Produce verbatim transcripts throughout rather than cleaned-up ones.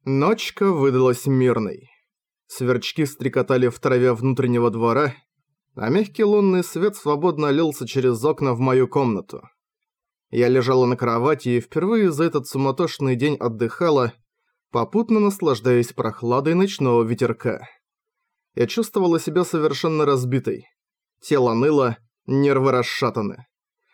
Ночка выдалась мирной. Сверчки стрекотали в траве внутреннего двора, а мягкий лунный свет свободно лился через окна в мою комнату. Я лежала на кровати и впервые за этот суматошный день отдыхала, попутно наслаждаясь прохладой ночного ветерка. Я чувствовала себя совершенно разбитой. Тело ныло, нервы расшатаны.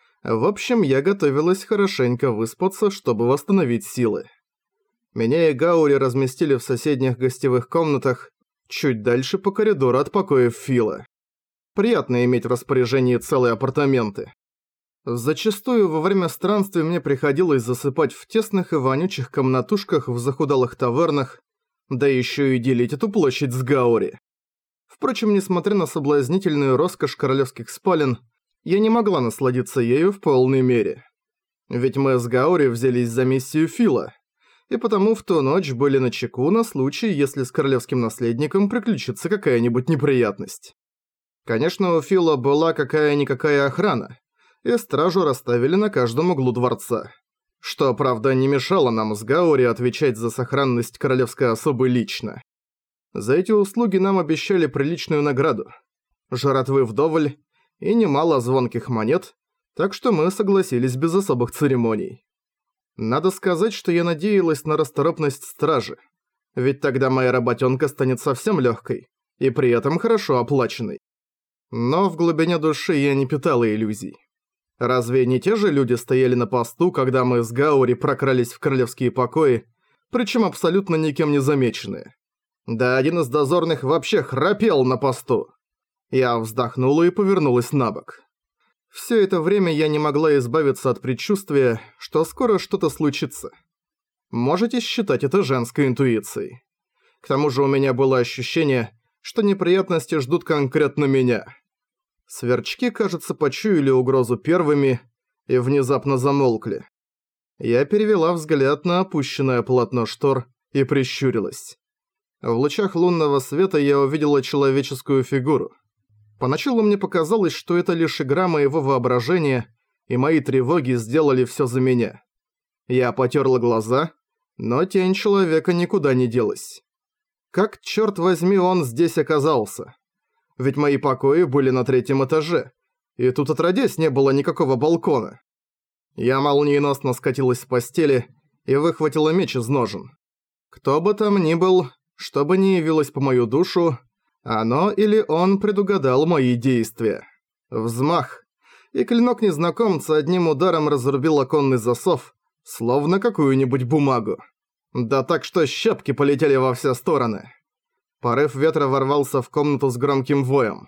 В общем, я готовилась хорошенько выспаться, чтобы восстановить силы. Меня и Гаури разместили в соседних гостевых комнатах, чуть дальше по коридору от покоев Фила. Приятно иметь в распоряжении целые апартаменты. Зачастую во время странствий мне приходилось засыпать в тесных и вонючих комнатушках в захудалых тавернах, да еще и делить эту площадь с Гаури. Впрочем, несмотря на соблазнительную роскошь королевских спален, я не могла насладиться ею в полной мере. Ведь мы с Гаури взялись за миссию Фила, и потому в ту ночь были начеку на случай, если с королевским наследником приключится какая-нибудь неприятность. Конечно, у Фила была какая-никакая охрана, и стражу расставили на каждом углу дворца. Что, правда, не мешало нам с Гаури отвечать за сохранность королевской особы лично. За эти услуги нам обещали приличную награду. Жратвы вдоволь и немало звонких монет, так что мы согласились без особых церемоний. Надо сказать, что я надеялась на расторопность стражи, ведь тогда моя работенка станет совсем легкой и при этом хорошо оплаченной. Но в глубине души я не питала иллюзий. Разве не те же люди стояли на посту, когда мы с Гаури прокрались в королевские покои, причем абсолютно никем не замеченные? Да один из дозорных вообще храпел на посту. Я вздохнула и повернулась на бок. Все это время я не могла избавиться от предчувствия, что скоро что-то случится. Можете считать это женской интуицией. К тому же у меня было ощущение, что неприятности ждут конкретно меня. Сверчки, кажется, почуяли угрозу первыми и внезапно замолкли. Я перевела взгляд на опущенное полотно штор и прищурилась. В лучах лунного света я увидела человеческую фигуру. Поначалу мне показалось, что это лишь игра моего воображения, и мои тревоги сделали всё за меня. Я потёрла глаза, но тень человека никуда не делась. Как, чёрт возьми, он здесь оказался? Ведь мои покои были на третьем этаже, и тут отродясь не было никакого балкона. Я молниеносно скатилась с постели и выхватила меч из ножен. Кто бы там ни был, что бы ни явилось по мою душу, оно или он предугадал мои действия. Взмах, и клинок незнакомца одним ударом разрубил оконный засов, словно какую-нибудь бумагу. Да так, что щепки полетели во все стороны. Порыв ветра ворвался в комнату с громким воем.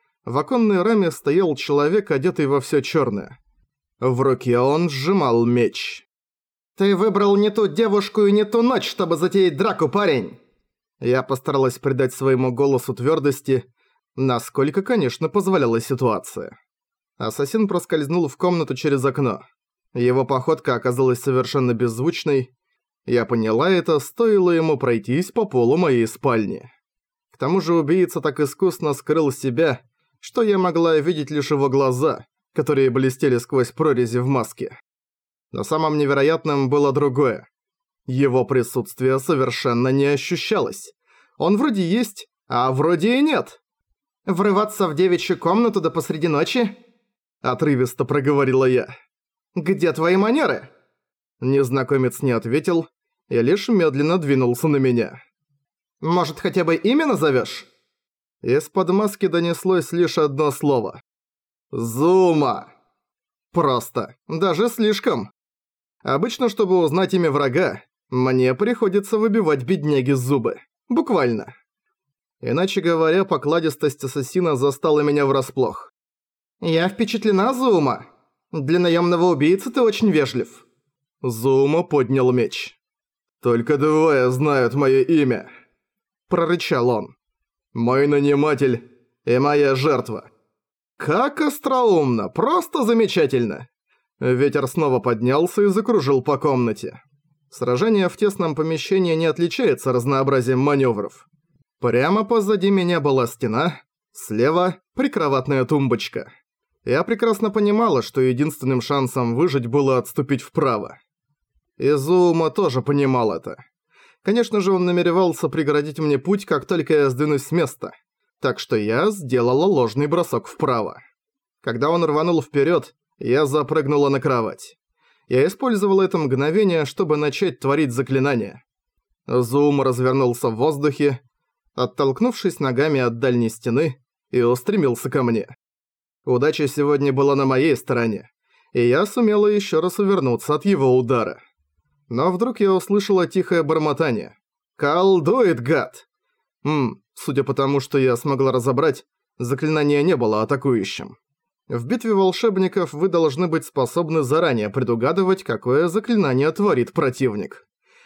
В оконной раме стоял человек, одетый во всё чёрное. В руке он сжимал меч. «Ты выбрал не ту девушку и не ту ночь, чтобы затеять драку, парень!» Я постаралась придать своему голосу твёрдости, насколько, конечно, позволяла ситуация. Ассасин проскользнул в комнату через окно. Его походка оказалась совершенно беззвучной. Я поняла это, стоило ему пройтись по полу моей спальни. К тому же убийца так искусно скрыл себя, что я могла видеть лишь его глаза, которые блестели сквозь прорези в маске. Но самым невероятным было другое. Его присутствие совершенно не ощущалось. Он вроде есть, а вроде и нет. «Врываться в девичью комнату до посреди ночи?» Отрывисто проговорила я. «Где твои манеры?» Незнакомец не ответил и лишь медленно двинулся на меня. «Может, хотя бы имя назовешь?» Из-под маски донеслось лишь одно слово. «Зума!» Просто. Даже слишком. Обычно, чтобы узнать имя врага, мне приходится выбивать бедняге зубы. Буквально. Иначе говоря, покладистость ассасина застала меня врасплох. «Я впечатлена, Зума. Для наемного убийцы ты очень вежлив». Зума поднял меч. «Только двое знают мое имя», – прорычал он. «Мой наниматель и моя жертва». «Как остроумно! Просто замечательно!» Ветер снова поднялся и закружил по комнате. Сражение в тесном помещении не отличается разнообразием маневров. Прямо позади меня была стена, слева – прикроватная тумбочка. Я прекрасно понимала, что единственным шансом выжить было отступить вправо. Изума тоже понимал это. Конечно же, он намеревался преградить мне путь, как только я сдвинусь с места. Так что я сделала ложный бросок вправо. Когда он рванул вперед, я запрыгнула на кровать. Я использовала это мгновение, чтобы начать творить заклинание. Зум развернулся в воздухе, оттолкнувшись ногами от дальней стены, и устремился ко мне. Удача сегодня была на моей стороне, и я сумела еще раз увернуться от его удара. Но вдруг я услышала тихое бормотание. «Колдует, гад!» Ммм, судя по тому, что я смогла разобрать, заклинание не было атакующим. В битве волшебников вы должны быть способны заранее предугадывать, какое заклинание творит противник.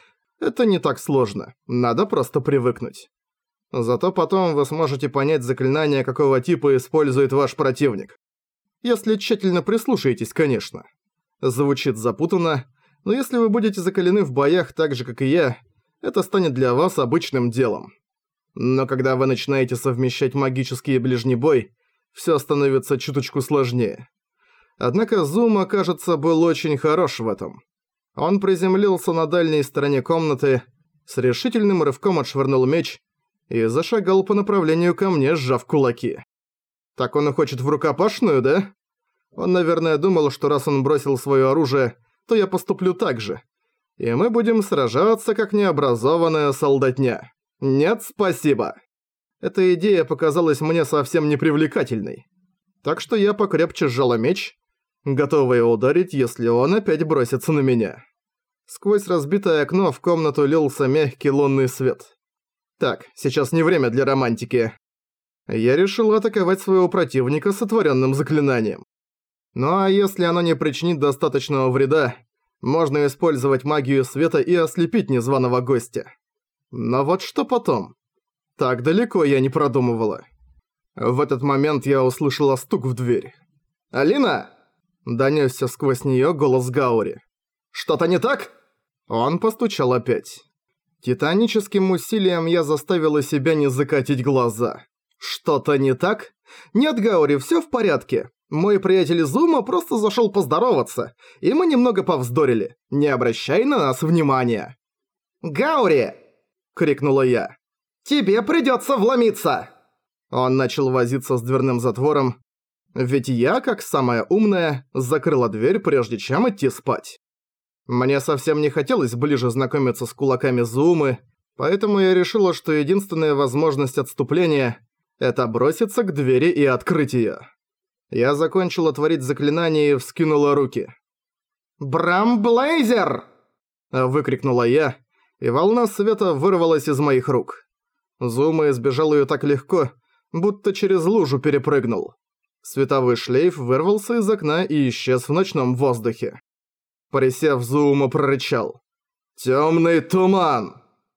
Это не так сложно, надо просто привыкнуть. Зато потом вы сможете понять заклинание, какого типа использует ваш противник. Если тщательно прислушаетесь, конечно. Звучит запутанно, но если вы будете закалены в боях так же, как и я, это станет для вас обычным делом. Но когда вы начинаете совмещать магический и ближний бой, всё становится чуточку сложнее. Однако Зума, кажется, был очень хорош в этом. Он приземлился на дальней стороне комнаты, с решительным рывком отшвырнул меч и зашагал по направлению ко мне, сжав кулаки. Так он и хочет в рукопашную, да? Он, наверное, думал, что раз он бросил своё оружие, то я поступлю так же. И мы будем сражаться, как необразованная солдатня. Нет, спасибо. Эта идея показалась мне совсем непривлекательной. Так что я покрепче сжала меч, готовая ударить, если он опять бросится на меня. Сквозь разбитое окно в комнату лился мягкий лунный свет. Так, сейчас не время для романтики. Я решил атаковать своего противника сотворенным заклинанием. Ну а если оно не причинит достаточного вреда, можно использовать магию света и ослепить незваного гостя. Но вот что потом? Так далеко я не продумывала. В этот момент я услышала стук в дверь. «Алина!» – донёсся сквозь неё голос Гаури. «Что-то не так?» Он постучал опять. Титаническим усилием я заставила себя не закатить глаза. «Что-то не так? Нет, Гаури, всё в порядке. Мой приятель Зума просто зашёл поздороваться, и мы немного повздорили. Не обращай на нас внимания». «Гаури!» – крикнула я. «Тебе придётся вломиться!» Он начал возиться с дверным затвором, ведь я, как самая умная, закрыла дверь, прежде чем идти спать. Мне совсем не хотелось ближе знакомиться с кулаками Зумы, поэтому я решила, что единственная возможность отступления – это броситься к двери и открыть её. Я закончила творить заклинание и вскинула руки. «Брамблейзер!» – выкрикнула я, и волна света вырвалась из моих рук. Зума избежал её так легко, будто через лужу перепрыгнул. Световой шлейф вырвался из окна и исчез в ночном воздухе. Присев, Зума прорычал. «Тёмный туман!»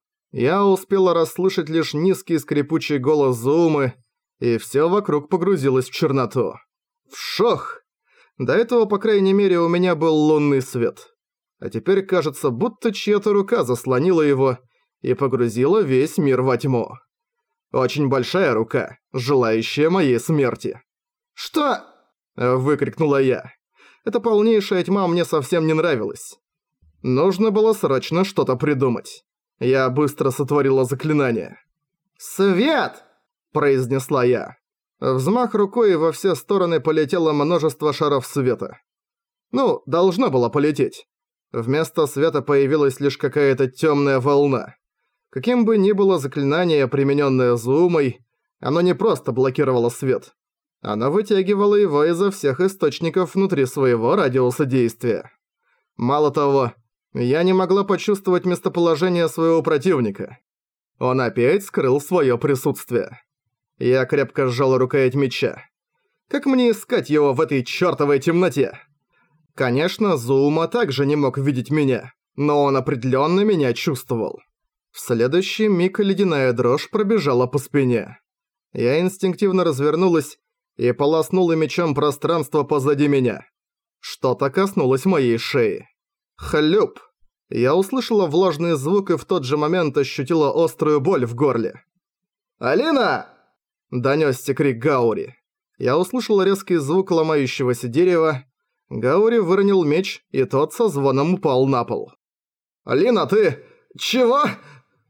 Я успела расслышать лишь низкий скрипучий голос Зумы, и всё вокруг погрузилось в черноту. Вшох! До этого, по крайней мере, у меня был лунный свет. А теперь кажется, будто чья-то рука заслонила его и погрузила весь мир во тьму. Очень большая рука, желающая моей смерти. «Что?» – выкрикнула я. Эта полнейшая тьма мне совсем не нравилась. Нужно было срочно что-то придумать. Я быстро сотворила заклинание. «Свет!» – произнесла я. Взмах рукой, и во все стороны полетело множество шаров света. Ну, должно было полететь. Вместо света появилась лишь какая-то темная волна. Каким бы ни было заклинание, примененное Зумой, оно не просто блокировало свет. Оно вытягивало его изо всех источников внутри своего радиуса действия. Мало того, я не могла почувствовать местоположение своего противника. Он опять скрыл свое присутствие. Я крепко сжал рукоять меча. Как мне искать его в этой чёртовой темноте? Конечно, Зума также не мог видеть меня, но он определенно меня чувствовал. В следующий миг ледяная дрожь пробежала по спине. Я инстинктивно развернулась и полоснула мечом пространство позади меня. Что-то коснулось моей шеи. Хлюп! Я услышала влажный звук и в тот же момент ощутила острую боль в горле. «Алина!» – донёсся крик Гаури. Я услышала резкий звук ломающегося дерева. Гаури выронил меч, и тот со звоном упал на пол. «Алина, ты... чего?»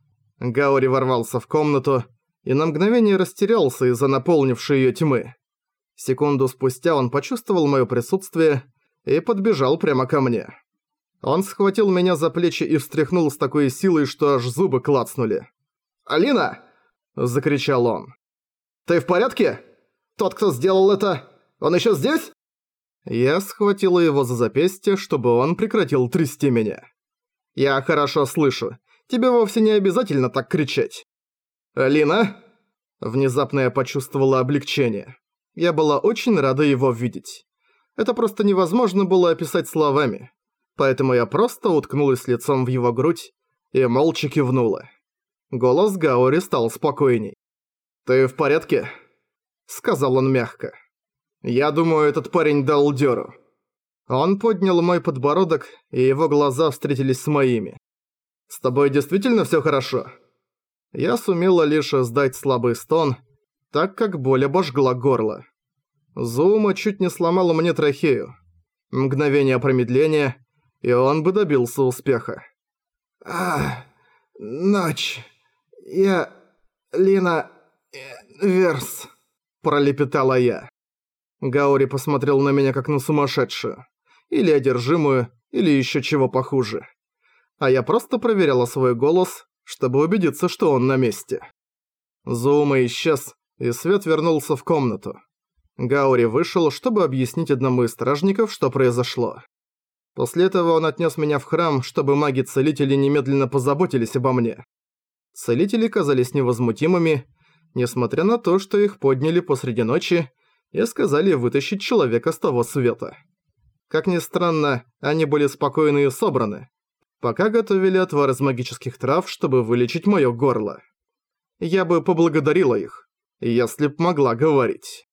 Гаори ворвался в комнату и на мгновение растерялся из-за наполнившей её тьмы. Секунду спустя он почувствовал моё присутствие и подбежал прямо ко мне. Он схватил меня за плечи и встряхнул с такой силой, что аж зубы клацнули. «Алина!» – закричал он. «Ты в порядке? Тот, кто сделал это, он ещё здесь?» Я схватила его за запястье, чтобы он прекратил трясти меня. «Я хорошо слышу. Тебе вовсе не обязательно так кричать». «Алина?» Внезапно я почувствовала облегчение. Я была очень рада его видеть. Это просто невозможно было описать словами. Поэтому я просто уткнулась лицом в его грудь и молча кивнула. Голос Гаори стал спокойней. «Ты в порядке?» – сказал он мягко. «Я думаю, этот парень дал дёру». Он поднял мой подбородок, и его глаза встретились с моими. «С тобой действительно всё хорошо?» Я сумела лишь издать слабый стон, так как боль обожгла горло. Зуума чуть не сломала мне трахею. Мгновение промедления, и он бы добился успеха. «А, ночь. Я... Лина... Верс...» – пролепетала я. Гаори посмотрел на меня как на сумасшедшую. Или одержимую, или ещё чего похуже. А я просто проверяла свой голос, чтобы убедиться, что он на месте. Зуума исчез, и свет вернулся в комнату. Гаори вышел, чтобы объяснить одному из стражников, что произошло. После этого он отнес меня в храм, чтобы маги-целители немедленно позаботились обо мне. Целители казались невозмутимыми, несмотря на то, что их подняли посреди ночи и сказали вытащить человека с того света. Как ни странно, они были спокойны и собраны, пока готовили отвар из магических трав, чтобы вылечить моё горло. Я бы поблагодарила их, если б могла говорить.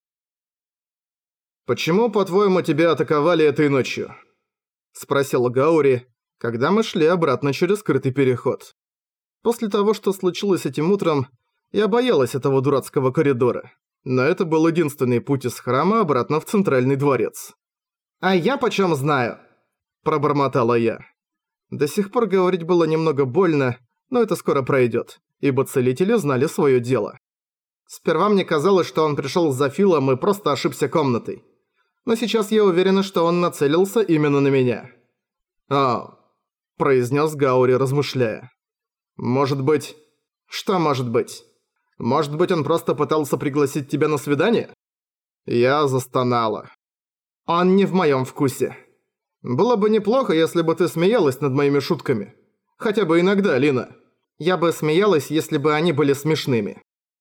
«Почему, по-твоему, тебя атаковали этой ночью?» – спросил Гаори, когда мы шли обратно через скрытый переход. После того, что случилось этим утром, я боялась этого дурацкого коридора, но это был единственный путь из храма обратно в центральный дворец. «А я почём знаю?» – пробормотала я. До сих пор говорить было немного больно, но это скоро пройдёт, ибо целители знали своё дело. Сперва мне казалось, что он пришёл за Филом и просто ошибся комнатой. Но сейчас я уверена, что он нацелился именно на меня. «О», – произнес Гаори, размышляя. «Может быть...» «Что может быть? Может быть, он просто пытался пригласить тебя на свидание?» Я застонала. «Он не в моем вкусе. Было бы неплохо, если бы ты смеялась над моими шутками. Хотя бы иногда, Лина. Я бы смеялась, если бы они были смешными».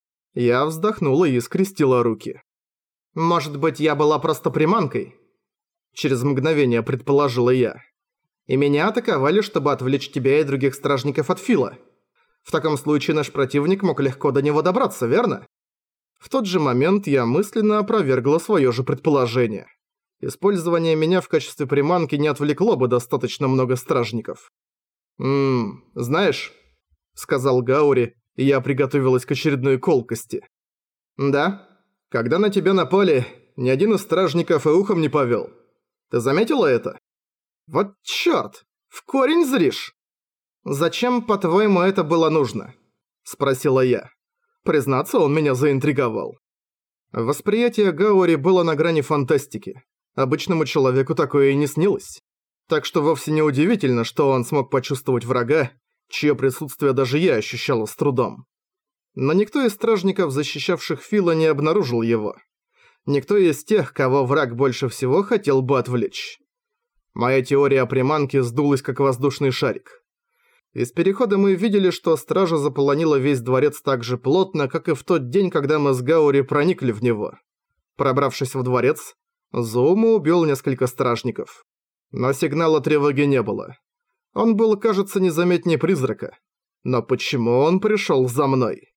Я вздохнула и скрестила руки. «Может быть, я была просто приманкой?» Через мгновение предположила я. «И меня атаковали, чтобы отвлечь тебя и других стражников от Фила. В таком случае наш противник мог легко до него добраться, верно?» В тот же момент я мысленно опровергла своё же предположение. Использование меня в качестве приманки не отвлекло бы достаточно много стражников. «Ммм, знаешь», — сказал Гаори, и я приготовилась к очередной колкости. «Да? Когда на тебя напали, ни один из стражников и ухом не повёл. Ты заметила это? Вот чёрт! В корень зришь!» «Зачем, по-твоему, это было нужно?» – спросила я. Признаться, он меня заинтриговал. Восприятие Гаори было на грани фантастики. Обычному человеку такое и не снилось. Так что вовсе не удивительно, что он смог почувствовать врага, чье присутствие даже я ощущала с трудом. Но никто из стражников, защищавших Фила, не обнаружил его. Никто из тех, кого враг больше всего хотел бы отвлечь. Моя теория о приманке сдулась как воздушный шарик. Из перехода мы видели, что стража заполонила весь дворец так же плотно, как и в тот день, когда мы с Гаори проникли в него. Пробравшись в дворец, Зуума убил несколько стражников. Но сигнала тревоги не было. Он был, кажется, незаметнее призрака. Но почему он пришёл за мной?